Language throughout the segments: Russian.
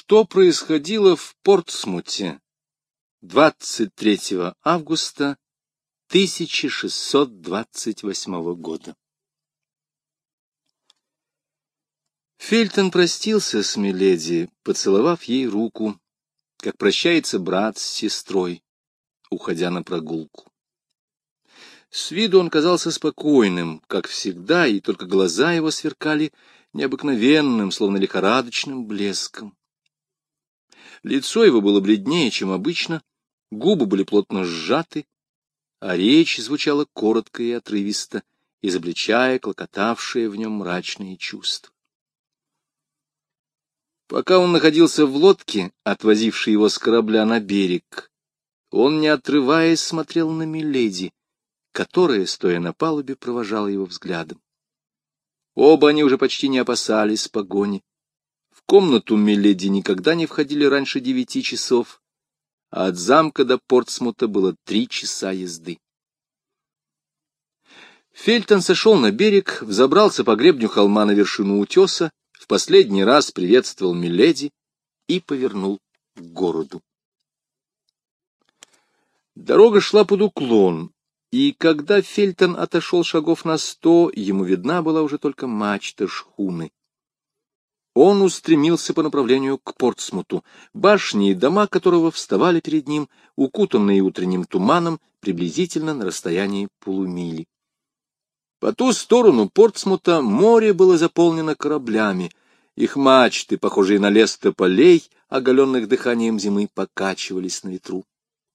Что происходило в Портсмуте 23 августа 1628 года? Фельтон простился с миледи, поцеловав ей руку, как прощается брат с сестрой, уходя на прогулку. С виду он казался спокойным, как всегда, и только глаза его сверкали необыкновенным, словно лихорадочным блеском. Лицо его было бледнее, чем обычно, губы были плотно сжаты, а речь звучала коротко и отрывисто, изобличая клокотавшие в нем мрачные чувства. Пока он находился в лодке, отвозившей его с корабля на берег, он, не отрываясь, смотрел на миледи, которая, стоя на палубе, провожала его взглядом. Оба они уже почти не опасались погони. В комнату миледи никогда не входили раньше 9 часов, а от замка до Портсмута было 3 часа езды. Фельтон сошел на берег, взобрался по гребню холма на вершину утеса, в последний раз приветствовал миледи и повернул к городу. Дорога шла под уклон, и когда Фельтон отошел шагов на 100, ему видна была уже только мачта шхуны. Он устремился по направлению к Портсмуту, башни и дома которого вставали перед ним, укутанные утренним туманом, приблизительно на расстоянии полумили. По ту сторону Портсмута море было заполнено кораблями. Их мачты, похожие на лес тополей, оголенных дыханием зимы, покачивались на ветру.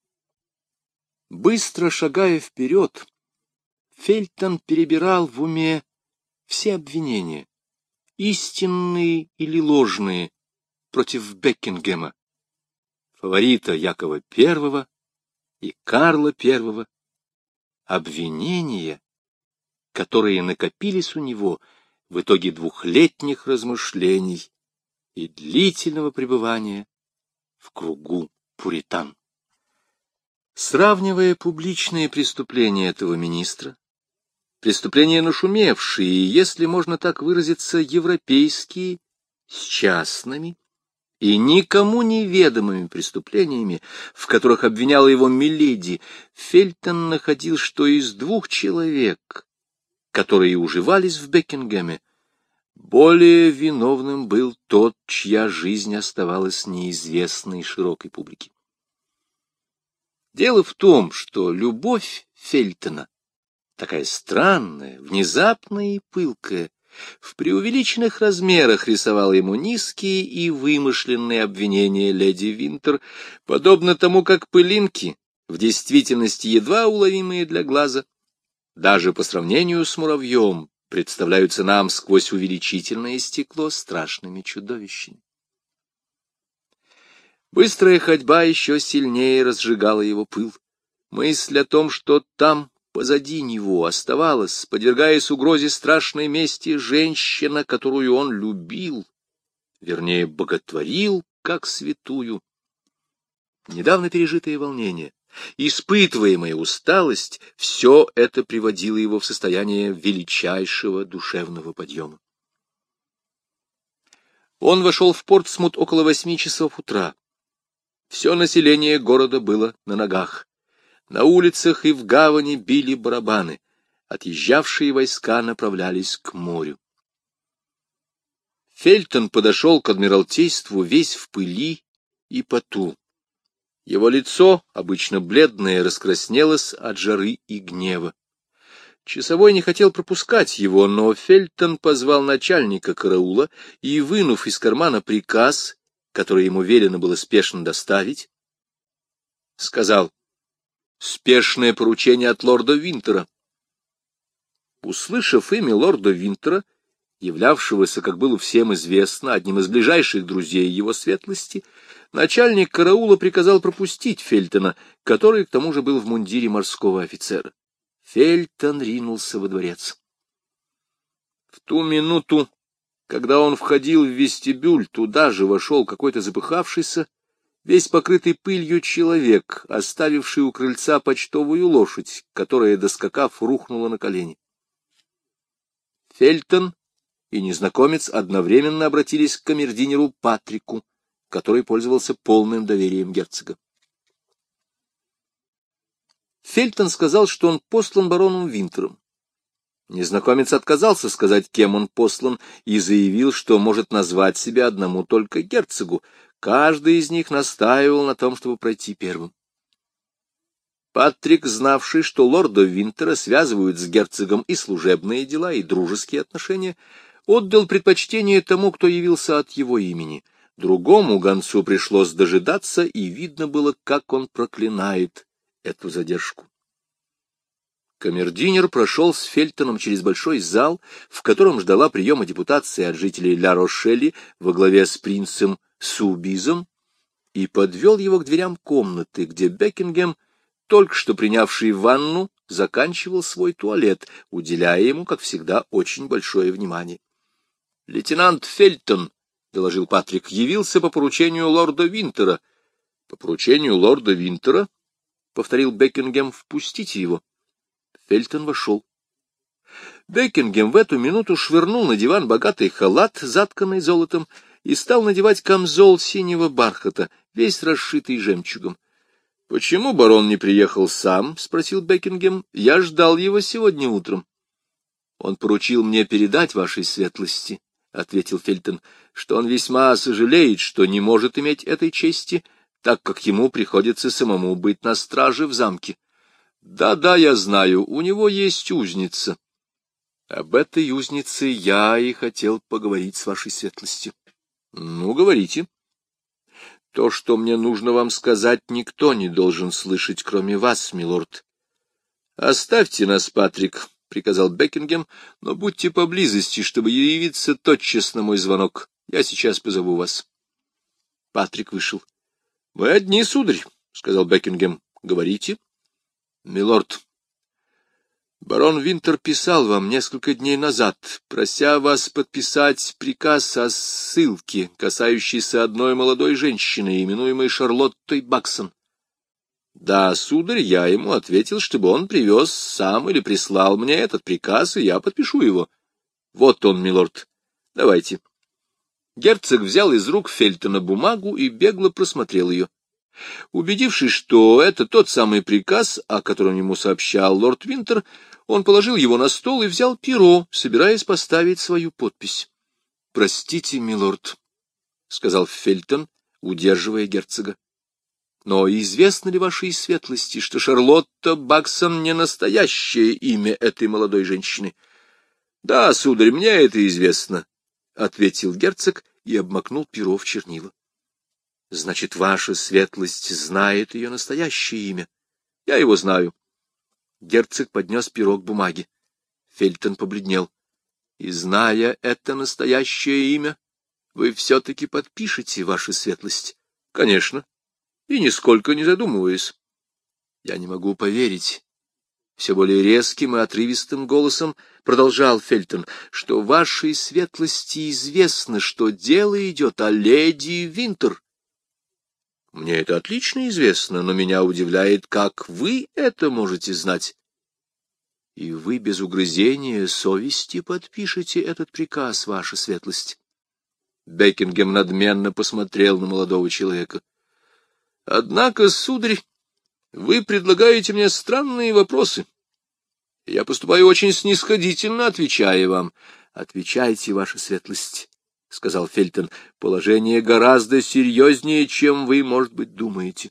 Быстро шагая вперед, Фельтон перебирал в уме все обвинения, истинные или ложные, против Бекингема, фаворита Якова I и Карла I, обвинения, которые накопились у него в итоге 2-летних размышлений и длительного пребывания в кругу пуритан. Сравнивая публичные преступления этого министра, преступления нашумевшие, и, если можно так выразиться, европейские, с частными и никому неведомыми преступлениями, в которых обвиняла его миледи, Фельтон находил, что из 2 человек, которые уживались в Бекингеме, более виновным был тот, чья жизнь оставалась неизвестной широкой публике. Дело в том, что любовь Фельтона, такая странная, внезапная и пылкая, в преувеличенных размерах рисовала ему низкие и вымышленные обвинения леди Винтер, подобно тому, как пылинки, в действительности едва уловимые для глаза, даже по сравнению с муравьем, представляются нам сквозь увеличительное стекло страшными чудовищами. Быстрая ходьба еще сильнее разжигала его пыл. Мысль о том, что там, позади него, оставалась, подвергаясь угрозе страшной мести, женщина, которую он любил, вернее, боготворил, как святую. Недавно пережитое волнение, испытываемая усталость, все это приводило его в состояние величайшего душевного подъема. Он вошел в Портсмут около 8 часов утра. Все население города было на ногах. На улицах и в гавани били барабаны. Отъезжавшие войска направлялись к морю. Фельтон подошел к Адмиралтейству весь в пыли и поту. Его лицо, обычно бледное, раскраснелось от жары и гнева. Часовой не хотел пропускать его, но Фельтон позвал начальника караула и, вынув из кармана приказ, который ему велено было спешно доставить, сказал: «Спешное поручение от лорда Винтера». Услышав имя лорда Винтера, являвшегося, как было всем известно, одним из ближайших друзей его светлости, начальник караула приказал пропустить Фельтона, который, к тому же, был в мундире морского офицера. Фельтон ринулся во дворец. В ту минуту, когда он входил в вестибюль, туда же вошел какой-то запыхавшийся, весь покрытый пылью человек, оставивший у крыльца почтовую лошадь, которая, доскакав, рухнула на колени. Фельтон и незнакомец одновременно обратились к камердинеру Патрику, который пользовался полным доверием герцога. Фельтон сказал, что он послан бароном Винтером. Незнакомец отказался сказать, кем он послан, и заявил, что может назвать себя одному только герцогу. Каждый из них настаивал на том, чтобы пройти первым. Патрик, знавший, что лорда Винтера связывают с герцогом и служебные дела, и дружеские отношения, отдал предпочтение тому, кто явился от его имени. Другому гонцу пришлось дожидаться, и видно было, как он проклинает эту задержку. Камердинер прошел с Фельтоном через большой зал, в котором ждала приема депутации от жителей Ля-Рошелли во главе с принцем Субизом, и подвел его к дверям комнаты, где Бекингем, только что принявший ванну, заканчивал свой туалет, уделяя ему, как всегда, очень большое внимание. — Лейтенант Фельтон, — доложил Патрик, — явился по поручению лорда Винтера. — По поручению лорда Винтера? — повторил Бекингем. — Впустите его. Фельтон вошел. Бекингем в эту минуту швырнул на диван богатый халат, затканный золотом, и стал надевать камзол синего бархата, весь расшитый жемчугом. — Почему барон не приехал сам? — спросил Бекингем. — Я ждал его сегодня утром. — Он поручил мне передать вашей светлости, — ответил Фельтон, — что он весьма сожалеет, что не может иметь этой чести, так как ему приходится самому быть на страже в замке. Да, я знаю, у него есть узница. Об этой узнице я и хотел поговорить с вашей светлостью. Ну, говорите. То, что мне нужно вам сказать, никто не должен слышать, кроме вас, милорд. Оставьте нас, Патрик, — приказал Бекингем, — но будьте поблизости, чтобы явиться тотчас на мой звонок. Я сейчас позову вас. Патрик вышел. — Вы одни, сударь, — сказал Бекингем. — Говорите. Милорд, барон Винтер писал вам несколько дней назад, прося вас подписать приказ о ссылке, касающийся одной молодой женщины, именуемой Шарлоттой Баксон. Да, сударь, я ему ответил, чтобы он привез сам или прислал мне этот приказ, и я подпишу его. Вот он, милорд. Давайте. Герцог взял из рук Фельтона бумагу и бегло просмотрел ее. Убедившись, что это тот самый приказ, о котором ему сообщал лорд Винтер, он положил его на стол и взял перо, собираясь поставить свою подпись. — Простите, милорд, — сказал Фельтон, удерживая герцога. — Но известно ли вашей светлости, что Шарлотта Баксон не настоящее имя этой молодой женщины? — Да, сударь, мне это известно, — ответил герцог и обмакнул перо в чернила. — Значит, ваша светлость знает ее настоящее имя. Я его знаю. Герцог поднес перо к бумаге. Фельтон побледнел. — И, зная это настоящее имя, вы все-таки подпишете, ваша светлость? — Конечно. И нисколько не задумываясь. — Я не могу поверить. Все более резким и отрывистым голосом продолжал Фельтон, что вашей светлости известно, что дело идет о леди Винтер. Мне это отлично известно, но меня удивляет, как вы это можете знать. И вы без угрызения совести подпишете этот приказ, ваша светлость. Бекингем надменно посмотрел на молодого человека. Однако, сударь, вы предлагаете мне странные вопросы. Я поступаю очень снисходительно, отвечая вам. Отвечайте, ваша светлость. — сказал Фельтон, — положение гораздо серьезнее, чем вы, может быть, думаете.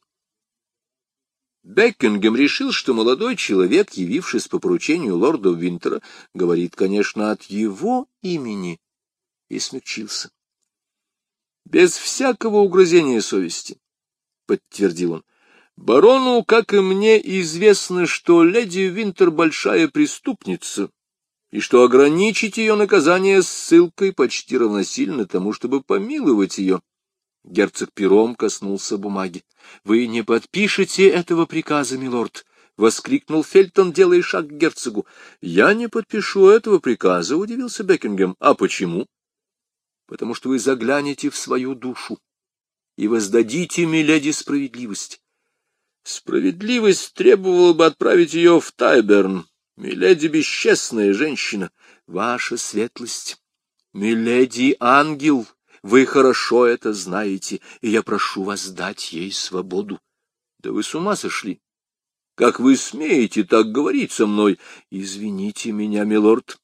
Бекингем решил, что молодой человек, явившись по поручению лорда Винтера, говорит, конечно, от его имени, и смягчился. — Без всякого угрызения совести, — подтвердил он. — Барону, как и мне, известно, что леди Винтер большая преступница, и что ограничить ее наказание ссылкой почти равносильно тому, чтобы помиловать ее. Герцог пером коснулся бумаги. — Вы не подпишете этого приказа, милорд? — воскликнул Фельтон, делая шаг к герцогу. — Я не подпишу этого приказа, — удивился Бекингем. — А почему? — Потому что вы заглянете в свою душу и воздадите миледи справедливость. Справедливость требовала бы отправить ее в Тайберн. Миледи бесчестная женщина, ваша светлость. Миледи ангел, Вы хорошо это знаете, и я прошу вас дать ей свободу. Да вы с ума сошли! Как вы смеете так говорить со мной? Извините меня, милорд.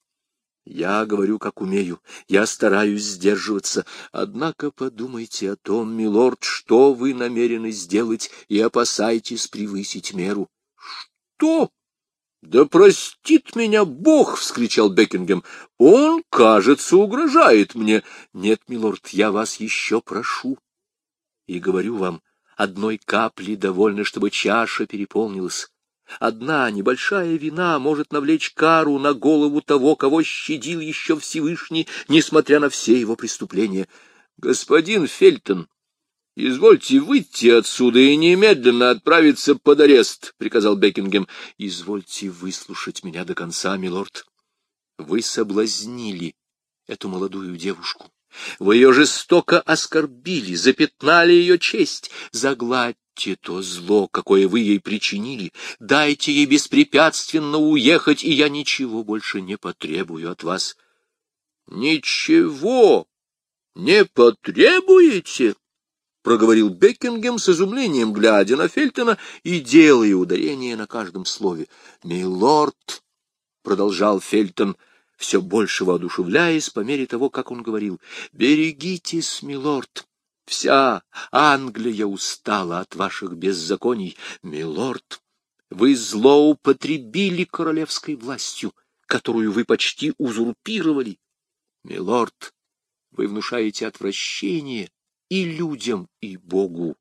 Я говорю, как умею, я стараюсь сдерживаться. Однако подумайте о том, милорд, что вы намерены сделать, и опасайтесь превысить меру. — Что? Да простит меня Бог! — вскричал Бекингем. — Он, кажется, угрожает мне. Нет, милорд, я вас еще прошу. И говорю вам, одной капли довольно, чтобы чаша переполнилась. Одна небольшая вина может навлечь кару на голову того, кого щадил еще Всевышний, несмотря на все его преступления. Господин Фельтон, извольте выйти отсюда и немедленно отправиться под арест, — приказал Бекингем. — Извольте выслушать меня до конца, милорд. Вы соблазнили эту молодую девушку. Вы ее жестоко оскорбили, запятнали ее честь. Загладьте то зло, какое вы ей причинили. Дайте ей беспрепятственно уехать, и я ничего больше не потребую от вас. — Ничего не потребуете? — проговорил Бекингем с изумлением, глядя на Фельтона и делая ударение на каждом слове. — Милорд, — продолжал Фельтон, все больше воодушевляясь по мере того, как он говорил, — берегитесь, милорд. Вся Англия устала от ваших беззаконий. Милорд, вы злоупотребили королевской властью, которую вы почти узурпировали. Милорд, вы внушаете отвращение и людям, и Богу.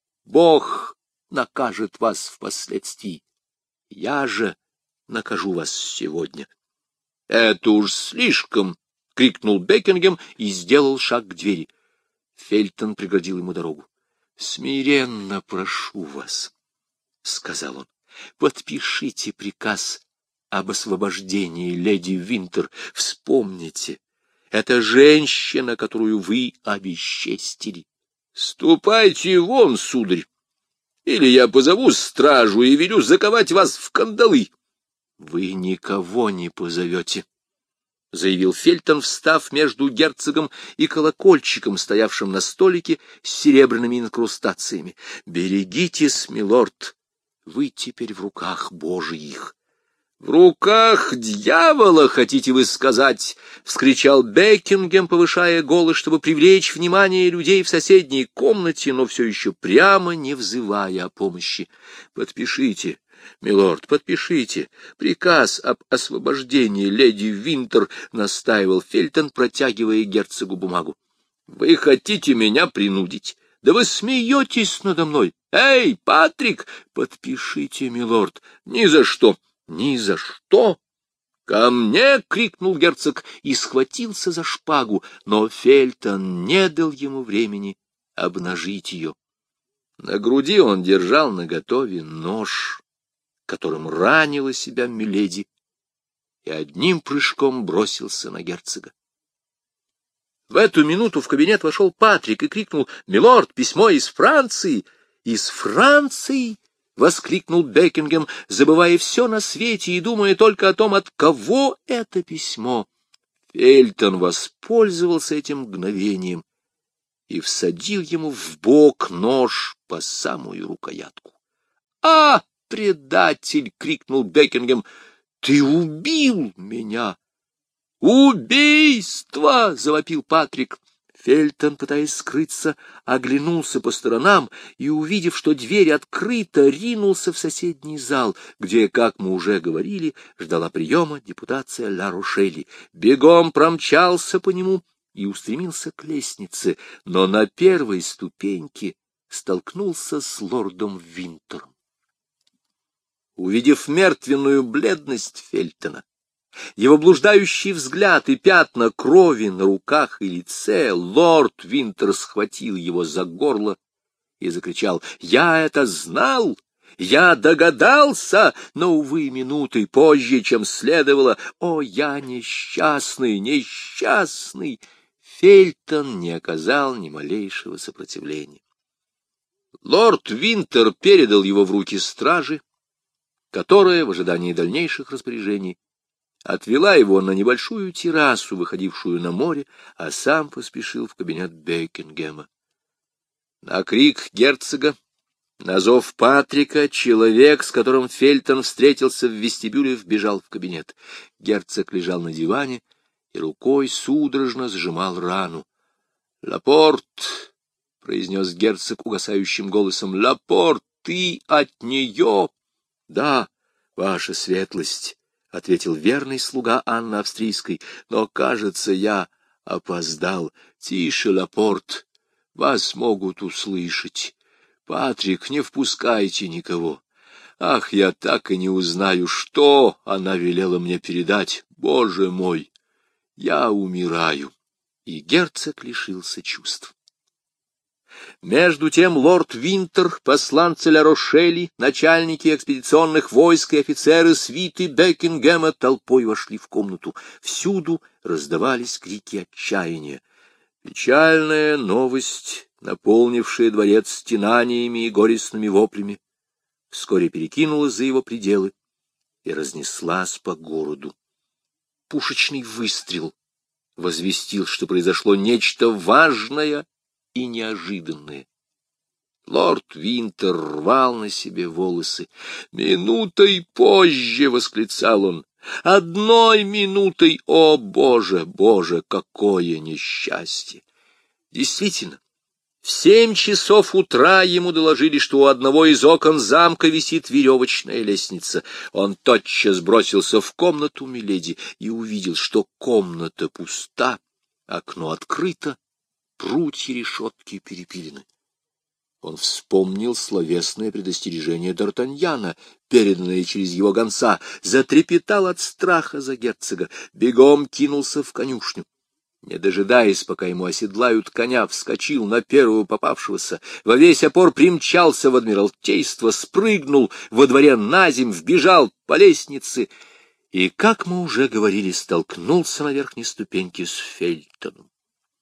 Бог накажет вас впоследствии. Я же накажу вас сегодня. — Это уж слишком! — крикнул Бекингем и сделал шаг к двери. Фельтон преградил ему дорогу. — Смиренно прошу вас, — сказал он, — подпишите приказ об освобождении леди Винтер. Вспомните, это женщина, которую вы обесчестили. Ступайте вон, сударь, или я позову стражу и велю заковать вас в кандалы. — Вы никого не позовете, — заявил Фельтон, встав между герцогом и колокольчиком, стоявшим на столике с серебряными инкрустациями. — Берегитесь, милорд, вы теперь в руках Божиих. — В руках дьявола, хотите вы сказать? — вскричал Бекингем, повышая голос, чтобы привлечь внимание людей в соседней комнате, но все еще прямо не взывая о помощи. — Подпишите, милорд, подпишите приказ об освобождении леди Винтер, — настаивал Фельтон, протягивая герцогу бумагу. — Вы хотите меня принудить? Да вы смеетесь надо мной. Эй, Патрик, подпишите, милорд. Ни за что. Ни за что! «Ко мне!» — крикнул герцог и схватился за шпагу, но Фельтон не дал ему времени обнажить ее. На груди он держал наготове нож, которым ранила себя миледи, и одним прыжком бросился на герцога. В эту минуту в кабинет вошел Патрик и крикнул: «Милорд, письмо из Франции!» «Из Франции!» — воскликнул Бекингем, забывая все на свете и думая только о том, от кого это письмо. Фельтон воспользовался этим мгновением и всадил ему в бок нож по самую рукоятку. «А, предатель!» — крикнул Бекингем. «Ты убил меня!» «Убийство!» — завопил Патрик. Фельтон, пытаясь скрыться, оглянулся по сторонам и, увидев, что дверь открыта, ринулся в соседний зал, где, как мы уже говорили, ждала приема депутация Ла-Рошели. Бегом промчался по нему и устремился к лестнице, но на первой ступеньке столкнулся с лордом Винтером. Увидев мертвенную бледность Фельтона, его блуждающий взгляд и пятна крови на руках и лице, лорд Винтер схватил его за горло и закричал: «Я это знал! Я догадался! Но, увы, минуты позже, чем следовало! О, я несчастный, несчастный!» Фельтон не оказал ни малейшего сопротивления. Лорд Винтер передал его в руки стражи, которая, в ожидании дальнейших распоряжений, отвела его на небольшую террасу, выходившую на море, а сам поспешил в кабинет Бекингема. На крик герцога, на зов Патрика, человек, с которым Фельтон встретился в вестибюле, вбежал в кабинет. Герцог лежал на диване и рукой судорожно сжимал рану. — Лапорт, — произнес герцог угасающим голосом, — Лапорт, ты от нее? — Да, ваша светлость, — ответил верный слуга Анны Австрийской, — но, кажется, я опоздал. Тише, Лапорт, вас могут услышать. Патрик, не впускайте никого. Ах, я так и не узнаю, что она велела мне передать. Боже мой, я умираю. И герцог лишился чувств. Между тем лорд Винтер, посланцы Ля-Рошели, начальники экспедиционных войск и офицеры свиты Бекингема толпой вошли в комнату. Всюду раздавались крики отчаяния. Печальная новость, наполнившая дворец стенаниями и горестными воплями, вскоре перекинулась за его пределы и разнеслась по городу. Пушечный выстрел возвестил, что произошло нечто важное и неожиданное. Лорд Винтер рвал на себе волосы. «Минутой позже!» — восклицал он. «Одной минутой! О, Боже, Боже, какое несчастье!» Действительно, в 7 часов утра ему доложили, что у одного из окон замка висит веревочная лестница. Он тотчас бросился в комнату миледи и увидел, что комната пуста, окно открыто, прутья решетки перепилены. Он вспомнил словесное предостережение Д'Артаньяна, переданное через его гонца, затрепетал от страха за герцога, бегом кинулся в конюшню. Не дожидаясь, пока ему оседлают коня, вскочил на первого попавшегося, во весь опор примчался в Адмиралтейство, спрыгнул во дворе наземь, вбежал по лестнице и, как мы уже говорили, столкнулся на верхней ступеньке с Фельтоном.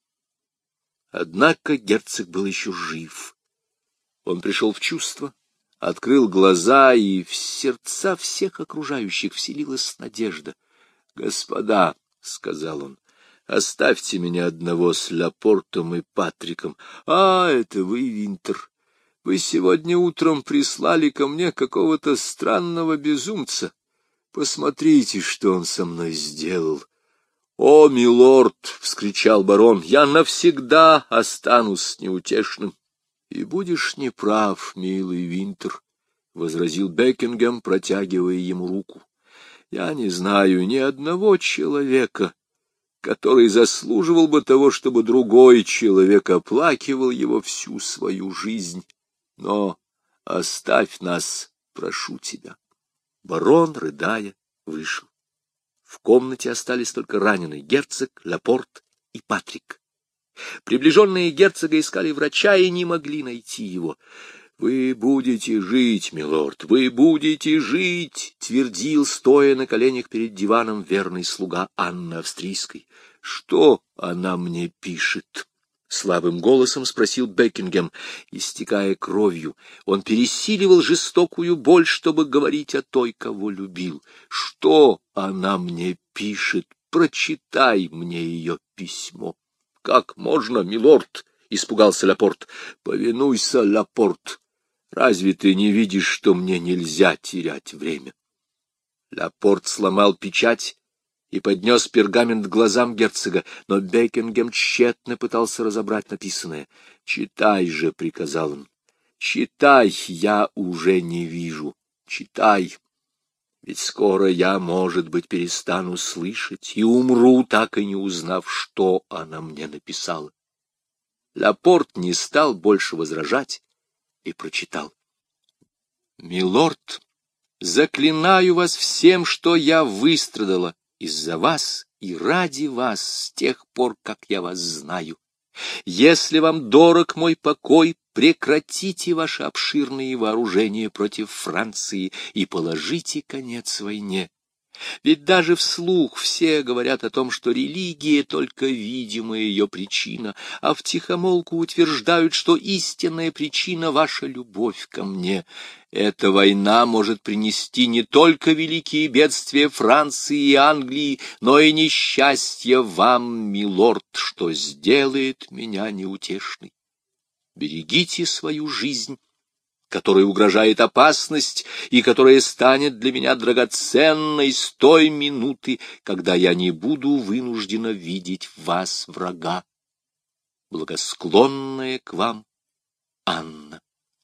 Однако герцог был еще жив. Он пришел в чувство, открыл глаза, и в сердца всех окружающих вселилась надежда. — Господа, — сказал он, — оставьте меня одного с Лапортом и Патриком. — А, это вы, Винтер. Вы сегодня утром прислали ко мне какого-то странного безумца. Посмотрите, что он со мной сделал. — О, милорд! — вскричал барон. — Я навсегда останусь неутешным. — И будешь неправ, милый Винтер, — возразил Бекингем, протягивая ему руку. — Я не знаю ни одного человека, который заслуживал бы того, чтобы другой человек оплакивал его всю свою жизнь. Но оставь нас, прошу тебя. Барон, рыдая, вышел. В комнате остались только раненый герцог, Лапорт и Патрик. Приближенные герцога искали врача и не могли найти его. — Вы будете жить, милорд, вы будете жить, — твердил, стоя на коленях перед диваном, верный слуга Анны Австрийской. — Что она мне пишет? — слабым голосом спросил Бекингем. Истекая кровью, он пересиливал жестокую боль, чтобы говорить о той, кого любил. — Что она мне пишет? Прочитай мне ее письмо. — Как можно, милорд? — испугался Лапорт. — Повинуйся, Лапорт. Разве ты не видишь, что мне нельзя терять время? Лапорт сломал печать и поднес пергамент к глазам герцога, но Бекингем тщетно пытался разобрать написанное. — Читай же, — приказал он. — Читай, я уже не вижу. Читай. Ведь скоро я, может быть, перестану слышать и умру, так и не узнав, что она мне написала. Лапорт не стал больше возражать и прочитал. «Милорд, заклинаю вас всем, что я выстрадала из-за вас и ради вас с тех пор, как я вас знаю. Если вам дорог мой покой, прекратите ваши обширные вооружения против Франции и положите конец войне. Ведь даже вслух все говорят о том, что религия — только видимая ее причина, а втихомолку утверждают, что истинная причина — ваша любовь ко мне. Эта война может принести не только великие бедствия Франции и Англии, но и несчастье вам, милорд, что сделает меня неутешной. Берегите свою жизнь, которой угрожает опасность и которая станет для меня драгоценной с той минуты, когда я не буду вынуждена видеть в вас врага. Благосклонная к вам Анна.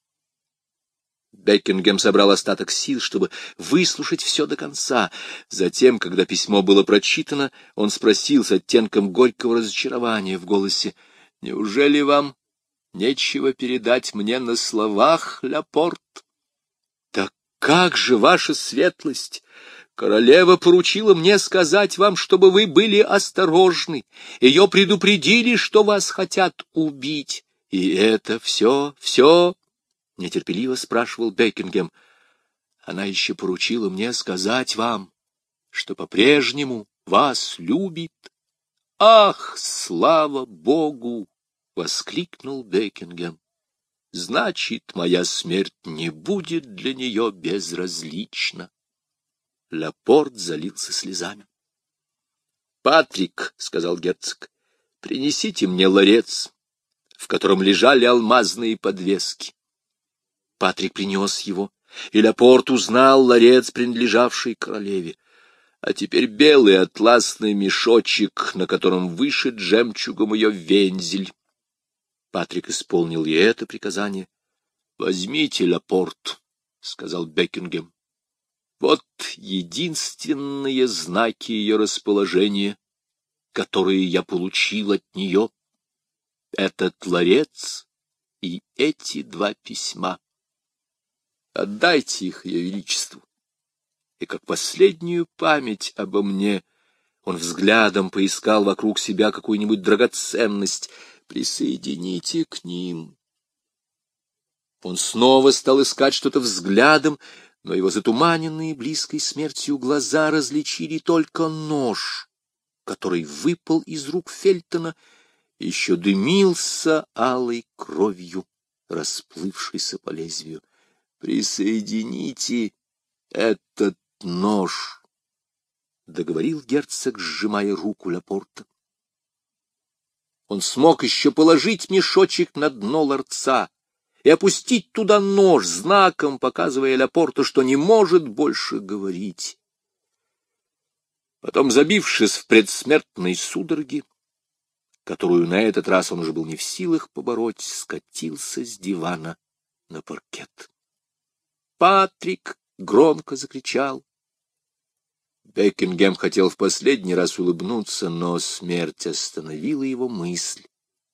Бекингем собрал остаток сил, чтобы выслушать все до конца. Затем, когда письмо было прочитано, он спросил с оттенком горького разочарования в голосе: «Неужели вам нечего передать мне на словах, Ляпорт?» «Так как же, ваша светлость! Королева поручила мне сказать вам, чтобы вы были осторожны. Ее предупредили, что вас хотят убить. И это все? — нетерпеливо спрашивал Бекингем. Она еще поручила мне сказать вам, что по-прежнему вас любит. Ах, слава Богу! — воскликнул Бекингем. Значит, моя смерть не будет для нее безразлична. Ляпорт залился слезами. «Патрик, — сказал герцог, — принесите мне ларец, в котором лежали алмазные подвески». Патрик принес его, и Ляпорт узнал ларец, принадлежавший королеве. А теперь белый атласный мешочек, на котором вышит жемчугом ее вензель. Патрик исполнил и это приказание. «Возьмите, Ляпорт, — сказал Бекингем. Вот единственные знаки ее расположения, которые я получил от нее. Этот ларец и эти 2 письма. Отдайте их ее величеству. И как последнюю память обо мне он взглядом поискал вокруг себя какую-нибудь драгоценность. Присоедините к ним». Он снова стал искать что-то взглядом, но его затуманенные близкой смертью глаза различили только нож, который выпал из рук Фельтона и еще дымился алой кровью, расплывшейся по лезвию. «Присоедините этот нож», — договорил герцог, сжимая руку Ляпорта. Он смог еще положить мешочек на дно ларца и опустить туда нож, знаком показывая Ляпорту, что не может больше говорить. Потом, забившись в предсмертной судороге, которую на этот раз он уже был не в силах побороть, скатился с дивана на паркет. Патрик громко закричал. Бекингем хотел в последний раз улыбнуться, но смерть остановила его мысль,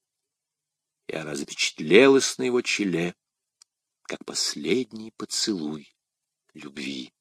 и она запечатлелась на его челе, как последний поцелуй любви.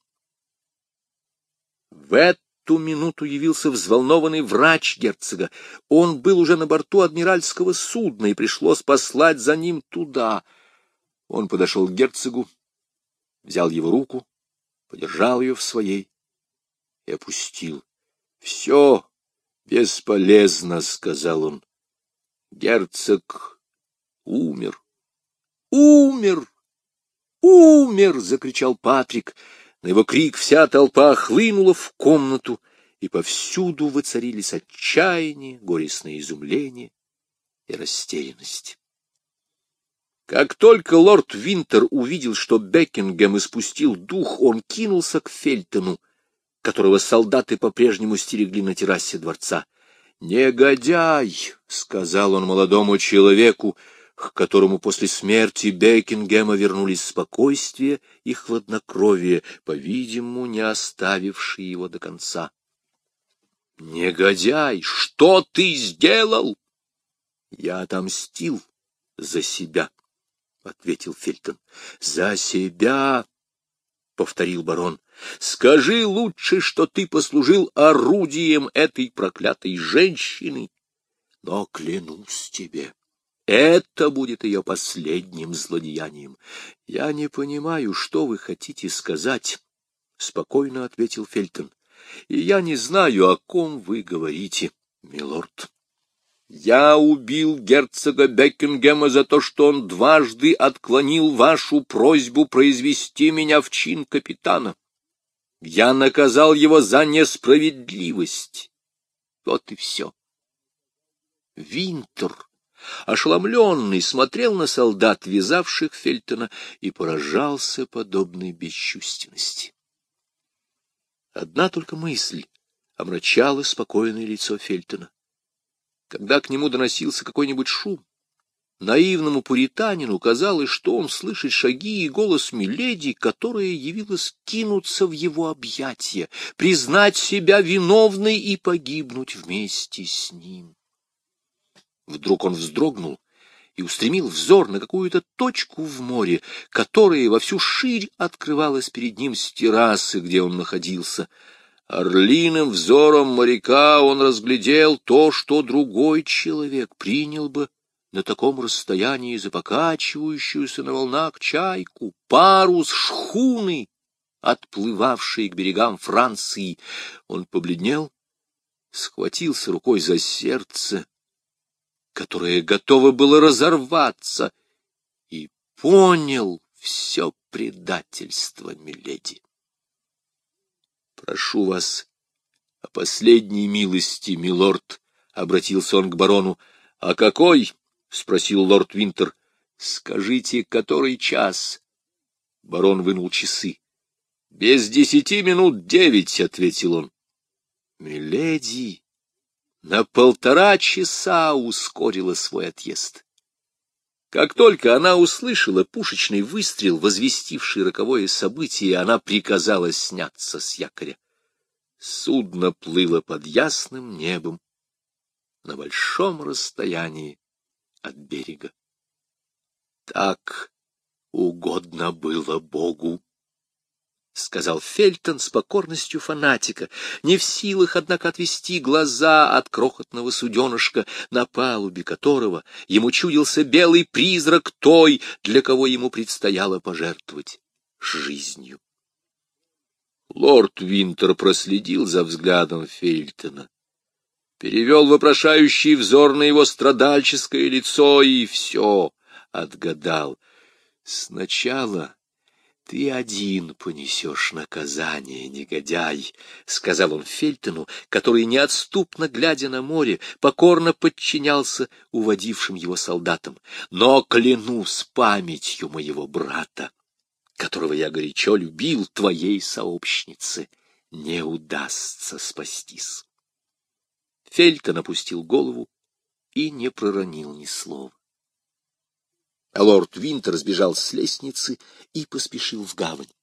В эту минуту явился взволнованный врач герцога. Он был уже на борту адмиральского судна, и пришлось послать за ним туда. Он подошел к герцогу, взял его руку, подержал ее в своей и опустил. — Все бесполезно, — сказал он. — Герцог умер. — Умер! Умер! — закричал Патрик. На его крик вся толпа хлынула в комнату, и повсюду воцарились отчаяние, горестное изумление и растерянность. Как только лорд Винтер увидел, что Бекингем испустил дух, он кинулся к Фельтону, которого солдаты по-прежнему стерегли на террасе дворца. «Негодяй!» — сказал он молодому человеку, к которому после смерти Бекингема вернулись спокойствие и хладнокровие, по-видимому, не оставившие его до конца. «Негодяй! Что ты сделал?» «Я отомстил за себя», — ответил Фельтон. «За себя!» — повторил барон. «Скажи лучше, что ты послужил орудием этой проклятой женщины, но клянусь тебе, это будет ее последним злодеянием». «Я не понимаю, что вы хотите сказать», — спокойно ответил Фельтон. и я не знаю, о ком вы говорите, милорд. Я убил герцога Бекингема за то, что он дважды отклонил вашу просьбу произвести меня в чин капитана. Я наказал его за несправедливость. Вот и все. Винтер, ошеломленный, смотрел на солдат, вязавших Фельтона, и поражался подобной бесчувственности. Одна только мысль омрачала спокойное лицо Фельтона. Когда к нему доносился какой-нибудь шум, наивному пуританину казалось, что он слышит шаги и голос миледи, которая явилась кинуться в его объятия, признать себя виновной и погибнуть вместе с ним. Вдруг он вздрогнул и устремил взор на какую-то точку в море, которая во всю ширь открывалась перед ним с террасы, где он находился. Орлиным взором моряка он разглядел то, что другой человек принял бы на таком расстоянии за покачивающуюся на волнах чайку, парус шхуны, отплывавшей к берегам Франции. Он побледнел, схватился рукой за сердце, которое готово было разорваться, и понял все предательство миледи. «Прошу вас о последней милости, милорд», — обратился он к барону. «А какой?» — спросил лорд Винтер. «Скажите, который час?» Барон вынул часы. «Без 9:10, — ответил он. Миледи на 1,5 часа ускорила свой отъезд. Как только она услышала пушечный выстрел, возвестивший роковое событие, она приказала сняться с якоря. Судно плыло под ясным небом на большом расстоянии от берега. Так угодно было Богу, — сказал Фельтон с покорностью фанатика, не в силах, однако, отвести глаза от крохотного суденышка, на палубе которого ему чудился белый призрак той, для кого ему предстояло пожертвовать жизнью. Лорд Винтер проследил за взглядом Фельтона, перевел вопрошающий взор на его страдальческое лицо и все отгадал. «Сначала ты один понесешь наказание, негодяй», — сказал он Фельтону, который, неотступно глядя на море, покорно подчинялся уводившим его солдатам. «Но клянусь памятью моего брата, которого я горячо любил, твоей сообщнице не удастся спастись». Фельтон опустил голову и не проронил ни слова. А лорд Винтер сбежал с лестницы и поспешил в гавань.